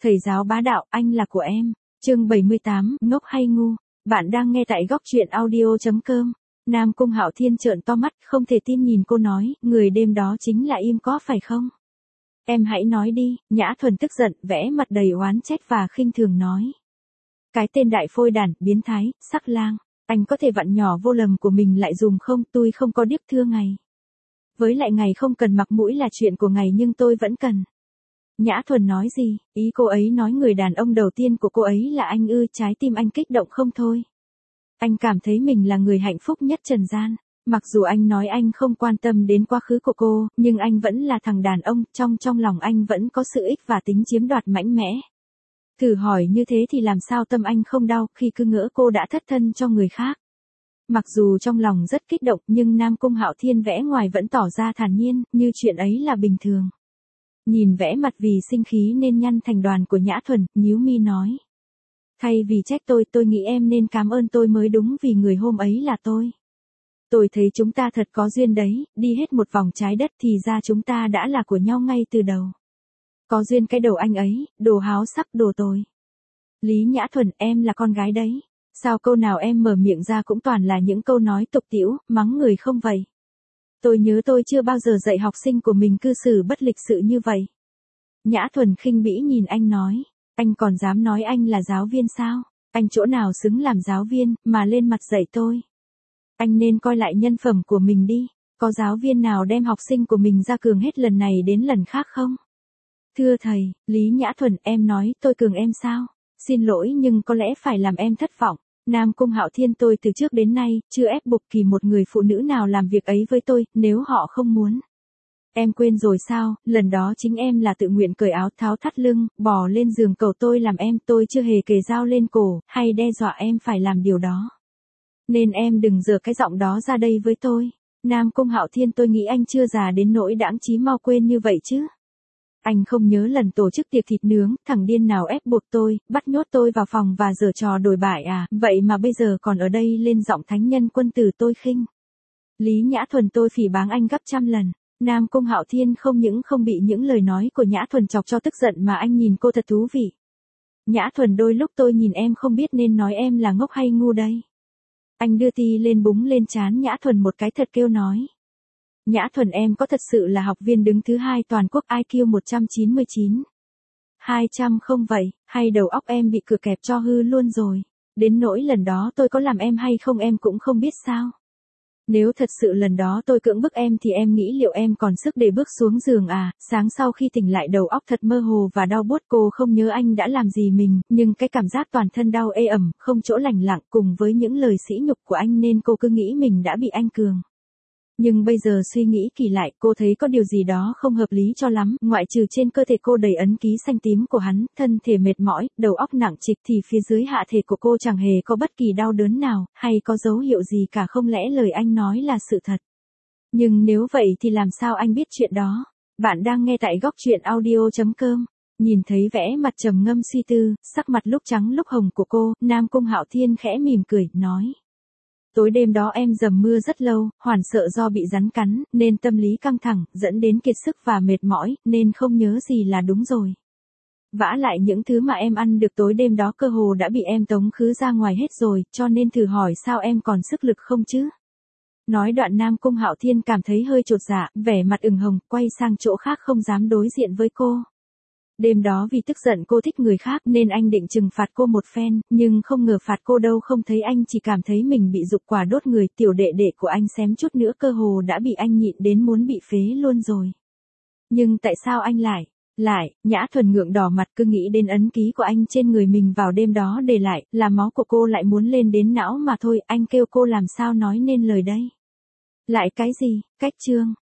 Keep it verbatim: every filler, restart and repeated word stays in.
Thầy giáo bá đạo, anh là của em. Chương bảy mươi tám, ngốc hay ngu. Bạn đang nghe tại góc truyện audio chấm com. Nam Cung Hạo Thiên trợn to mắt, không thể tin nhìn cô nói, người đêm đó chính là Im có phải không? Em hãy nói đi. Nhã Thuần tức giận, vẽ mặt đầy oán trách và khinh thường nói. Cái tên đại phôi đản, biến thái, sắc lang, anh có thể vặn nhỏ vô lầm của mình lại dùng không, tôi không có điếc thưa ngày. Với lại ngày không cần mặc mũi là chuyện của ngày nhưng tôi vẫn cần. Nhã Thuần nói gì, ý cô ấy nói người đàn ông đầu tiên của cô ấy là anh ư, trái tim anh kích động không thôi. Anh cảm thấy mình là người hạnh phúc nhất trần gian. Mặc dù anh nói anh không quan tâm đến quá khứ của cô, nhưng anh vẫn là thằng đàn ông, trong trong lòng anh vẫn có sự ích và tính chiếm đoạt mạnh mẽ. Thử hỏi như thế thì làm sao tâm anh không đau khi cứ ngỡ cô đã thất thân cho người khác. Mặc dù trong lòng rất kích động nhưng Nam Cung Hạo Thiên vẽ ngoài vẫn tỏ ra thản nhiên, như chuyện ấy là bình thường. Nhìn vẽ mặt vì sinh khí nên nhăn thành đoàn của Nhã Thuần, nhíu mi nói. Thay vì trách tôi, tôi nghĩ em nên cảm ơn tôi mới đúng vì người hôm ấy là tôi. Tôi thấy chúng ta thật có duyên đấy, đi hết một vòng trái đất thì ra chúng ta đã là của nhau ngay từ đầu. Có duyên cái đầu anh ấy, đồ háo sắc đồ tồi. Lý Nhã Thuần, em là con gái đấy. Sao câu nào em mở miệng ra cũng toàn là những câu nói tục tĩu, mắng người không vậy? Tôi nhớ tôi chưa bao giờ dạy học sinh của mình cư xử bất lịch sự như vậy. Nhã Thuần khinh bỉ nhìn anh nói, anh còn dám nói anh là giáo viên sao? Anh chỗ nào xứng làm giáo viên, mà lên mặt dạy tôi? Anh nên coi lại nhân phẩm của mình đi, có giáo viên nào đem học sinh của mình ra cường hết lần này đến lần khác không? Thưa thầy, Lý Nhã Thuần, em nói tôi cường em sao? Xin lỗi nhưng có lẽ phải làm em thất vọng. Nam Cung Hạo Thiên, tôi từ trước đến nay, chưa ép buộc kỳ một người phụ nữ nào làm việc ấy với tôi, nếu họ không muốn. Em quên rồi sao, lần đó chính em là tự nguyện cởi áo tháo thắt lưng, bò lên giường cầu tôi làm em, tôi chưa hề kề dao lên cổ, hay đe dọa em phải làm điều đó. Nên em đừng giở cái giọng đó ra đây với tôi. Nam Cung Hạo Thiên, tôi nghĩ anh chưa già đến nỗi đãng trí mau quên như vậy chứ. Anh không nhớ lần tổ chức tiệc thịt nướng, thằng điên nào ép buộc tôi, bắt nhốt tôi vào phòng và giở trò đổi bại à, vậy mà bây giờ còn ở đây lên giọng thánh nhân quân tử tôi khinh. Lý Nhã Thuần, tôi phỉ báng anh gấp trăm lần. Nam Cung Hạo Thiên không những không bị những lời nói của Nhã Thuần chọc cho tức giận mà anh nhìn cô thật thú vị. Nhã Thuần, đôi lúc tôi nhìn em không biết nên nói em là ngốc hay ngu đây. Anh đưa ti lên búng lên trán Nhã Thuần một cái thật kêu nói. Nhã Thuần, em có thật sự là học viên đứng thứ hai toàn quốc i kiu một trăm chín mươi chín? hai trăm không vậy, hay đầu óc em bị cửa kẹp cho hư luôn rồi? Đến nỗi lần đó tôi có làm em hay không em cũng không biết sao? Nếu thật sự lần đó tôi cưỡng bức em thì em nghĩ liệu em còn sức để bước xuống giường à? Sáng sau khi tỉnh lại đầu óc thật mơ hồ và đau buốt, cô không nhớ anh đã làm gì mình, nhưng cái cảm giác toàn thân đau ê ẩm, không chỗ lành lặng cùng với những lời sỉ nhục của anh nên cô cứ nghĩ mình đã bị anh cường. Nhưng bây giờ suy nghĩ kỳ lại, cô thấy có điều gì đó không hợp lý cho lắm, ngoại trừ trên cơ thể cô đầy ấn ký xanh tím của hắn, thân thể mệt mỏi, đầu óc nặng trịch thì phía dưới hạ thể của cô chẳng hề có bất kỳ đau đớn nào, hay có dấu hiệu gì cả, không lẽ lời anh nói là sự thật. Nhưng nếu vậy thì làm sao anh biết chuyện đó? Bạn đang nghe tại góc truyện audio chấm com. Nhìn thấy vẻ mặt trầm ngâm suy tư, sắc mặt lúc trắng lúc hồng của cô, Nam Cung Hạo Thiên khẽ mỉm cười, nói. Tối đêm đó em dầm mưa rất lâu, hoảng sợ do bị rắn cắn, nên tâm lý căng thẳng, dẫn đến kiệt sức và mệt mỏi, nên không nhớ gì là đúng rồi. Vả lại những thứ mà em ăn được tối đêm đó cơ hồ đã bị em tống khứ ra ngoài hết rồi, cho nên thử hỏi sao em còn sức lực không chứ? Nói đoạn Nam Cung Hạo Thiên cảm thấy hơi chột dạ, vẻ mặt ửng hồng, quay sang chỗ khác không dám đối diện với cô. Đêm đó vì tức giận cô thích người khác nên anh định trừng phạt cô một phen, nhưng không ngờ phạt cô đâu không thấy, anh chỉ cảm thấy mình bị dục quả đốt người, tiểu đệ đệ của anh xém chút nữa cơ hồ đã bị anh nhịn đến muốn bị phế luôn rồi. Nhưng tại sao anh lại, lại, Nhã Thuần ngượng đỏ mặt, cứ nghĩ đến ấn ký của anh trên người mình vào đêm đó để lại, là máu của cô lại muốn lên đến não mà thôi, anh kêu cô làm sao nói nên lời đây. Lại cái gì, cách chương,